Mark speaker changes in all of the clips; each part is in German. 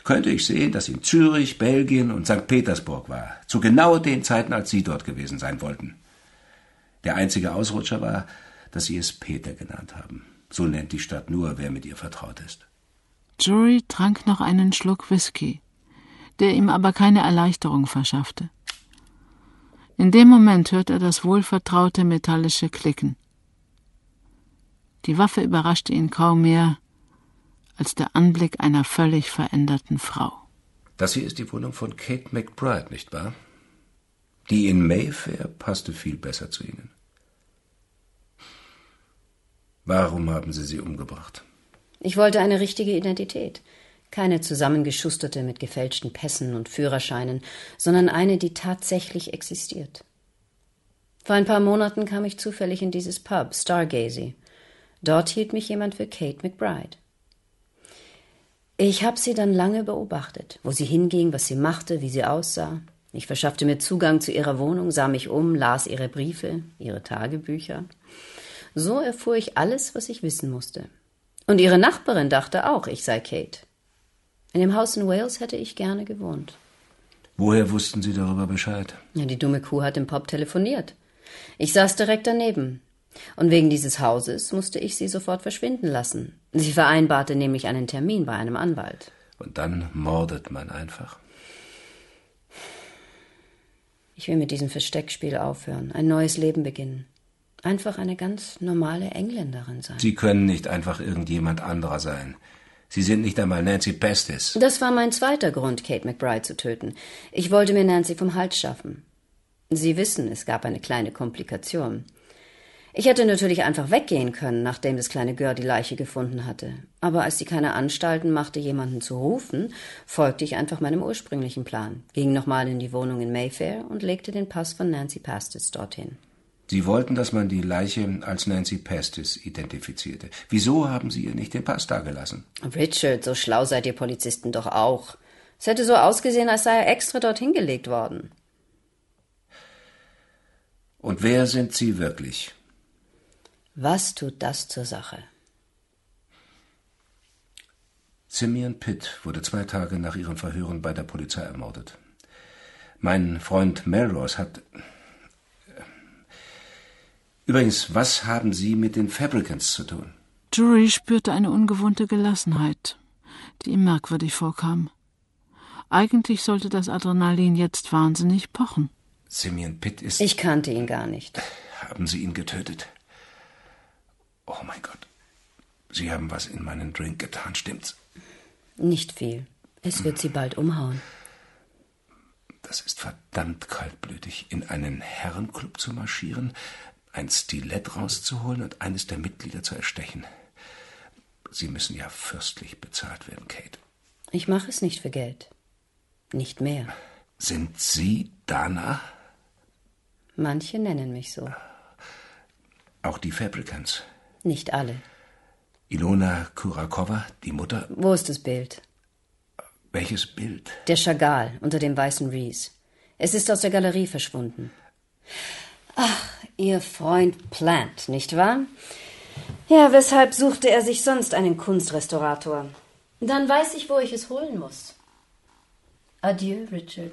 Speaker 1: könnte ich sehen, dass in Zürich, Belgien und St. Petersburg war, zu genau den Zeiten, als Sie dort gewesen sein wollten. Der einzige Ausrutscher war, dass Sie es Peter genannt haben. So nennt die Stadt nur, wer mit ihr vertraut ist.
Speaker 2: Jury trank noch einen Schluck Whisky, der ihm aber keine Erleichterung verschaffte. In dem Moment hörte er das wohlvertraute metallische Klicken. Die Waffe überraschte ihn kaum mehr als der Anblick einer völlig veränderten Frau.
Speaker 1: Das hier ist die Wohnung von Kate McBride, nicht wahr? Die in Mayfair passte viel besser zu Ihnen. Warum haben Sie sie umgebracht?
Speaker 3: Ich wollte eine richtige Identität. Keine zusammengeschusterte mit gefälschten Pässen und Führerscheinen, sondern eine, die tatsächlich existiert. Vor ein paar Monaten kam ich zufällig in dieses Pub, Stargazy. Dort hielt mich jemand für Kate McBride. Ich habe sie dann lange beobachtet, wo sie hinging, was sie machte, wie sie aussah. Ich verschaffte mir Zugang zu ihrer Wohnung, sah mich um, las ihre Briefe, ihre Tagebücher. So erfuhr ich alles, was ich wissen musste. Und ihre Nachbarin dachte auch, ich sei Kate. In dem Haus in Wales hätte ich gerne gewohnt.
Speaker 1: Woher wussten Sie darüber Bescheid?
Speaker 3: Ja, die dumme Kuh hat im Pub telefoniert. Ich saß direkt daneben. Und wegen dieses Hauses musste ich sie sofort verschwinden lassen. Sie vereinbarte nämlich einen Termin bei einem Anwalt.
Speaker 1: Und dann mordet man einfach.
Speaker 3: Ich will mit diesem Versteckspiel aufhören, ein neues Leben beginnen. Einfach eine ganz normale Engländerin sein.
Speaker 1: Sie können nicht einfach irgendjemand anderer sein. Sie sind nicht einmal Nancy Pestis.
Speaker 3: Das war mein zweiter Grund, Kate McBride zu töten. Ich wollte mir Nancy vom Hals schaffen. Sie wissen, es gab eine kleine Komplikation. Ich hätte natürlich einfach weggehen können, nachdem das kleine Girl die Leiche gefunden hatte. Aber als sie keine Anstalten machte, jemanden zu rufen, folgte ich einfach meinem ursprünglichen Plan, ging nochmal in die Wohnung in Mayfair und legte den Pass von Nancy Pestis dorthin.
Speaker 1: Sie wollten, dass man die Leiche als Nancy Pestis identifizierte. Wieso haben Sie ihr nicht den Pass dagelassen?
Speaker 3: Richard, so schlau seid ihr Polizisten doch auch. Es hätte so ausgesehen, als sei er extra dorthin gelegt worden.
Speaker 1: Und wer sind Sie wirklich?
Speaker 3: Was tut das zur Sache?
Speaker 1: Simeon Pitt wurde 2 Tage nach ihren Verhören bei der Polizei ermordet. Mein Freund Melrose hat... Übrigens, was haben Sie mit den Fabricants zu tun?
Speaker 2: Jury spürte eine ungewohnte Gelassenheit, die ihm merkwürdig vorkam. Eigentlich sollte das Adrenalin jetzt wahnsinnig pochen.
Speaker 1: Simeon Pitt ist...
Speaker 3: Ich kannte ihn gar nicht.
Speaker 1: Haben Sie ihn getötet? Oh mein Gott. Sie haben was in meinen Drink getan, stimmt's?
Speaker 3: Nicht viel. Es wird Sie bald umhauen.
Speaker 1: Das ist verdammt kaltblütig, in einen Herrenclub zu marschieren, ein Stilett rauszuholen und eines der Mitglieder zu erstechen. Sie müssen ja fürstlich bezahlt werden, Kate.
Speaker 3: Ich mache es nicht für Geld. Nicht mehr.
Speaker 1: Sind Sie Dana?
Speaker 3: Manche nennen mich so.
Speaker 1: Auch die Fabricants?
Speaker 3: Nicht alle.
Speaker 1: Ilona Kurakova, die Mutter?
Speaker 3: Wo ist das Bild?
Speaker 1: Welches Bild?
Speaker 3: Der Chagall unter dem weißen Ries. Es ist aus der Galerie verschwunden. Ach, Ihr Freund Plant, nicht wahr? Ja, weshalb suchte er sich sonst einen Kunstrestaurator? Dann weiß ich, wo ich es holen muss. Adieu, Richard.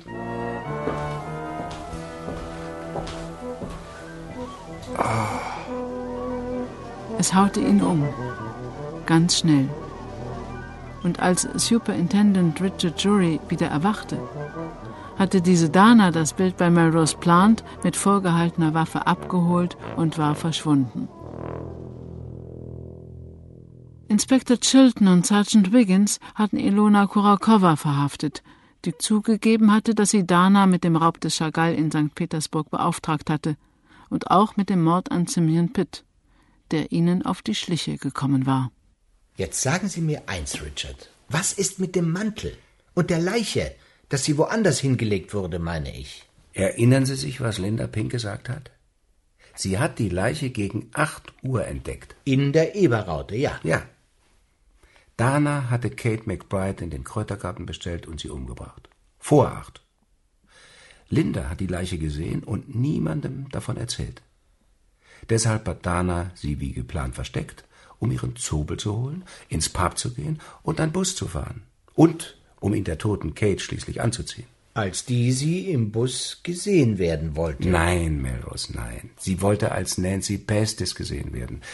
Speaker 2: Es haute ihn um. Ganz schnell. Und als Superintendent Richard Jury wieder erwachte, hatte diese Dana das Bild bei Melrose Plant mit vorgehaltener Waffe abgeholt und war verschwunden. Inspektor Chilton und Sergeant Wiggins hatten Ilona Kurakova verhaftet, die zugegeben hatte, dass sie Dana mit dem Raub des Chagall in St. Petersburg beauftragt hatte und auch mit dem Mord an Simeon Pitt, der ihnen auf die Schliche gekommen war.
Speaker 4: Jetzt sagen Sie mir eins, Richard. Was ist mit dem Mantel und der Leiche, dass sie woanders hingelegt wurde, meine ich?
Speaker 1: Erinnern Sie sich, was Linda Pink gesagt hat? Sie hat die Leiche gegen 8 Uhr entdeckt.
Speaker 4: In der Eberraute, ja.
Speaker 1: Ja. Dana hatte Kate McBride in den Kräutergarten bestellt und sie umgebracht. Vor 8. Linda hat die Leiche gesehen und niemandem davon erzählt. Deshalb hat Dana sie wie geplant versteckt, um ihren Zobel zu holen, ins Pub zu gehen und einen Bus zu fahren. Und um ihn der toten Kate schließlich anzuziehen.
Speaker 4: Als die sie im Bus gesehen werden wollte.
Speaker 1: Nein, Melrose, nein. Sie wollte als Nancy Pastis gesehen werden.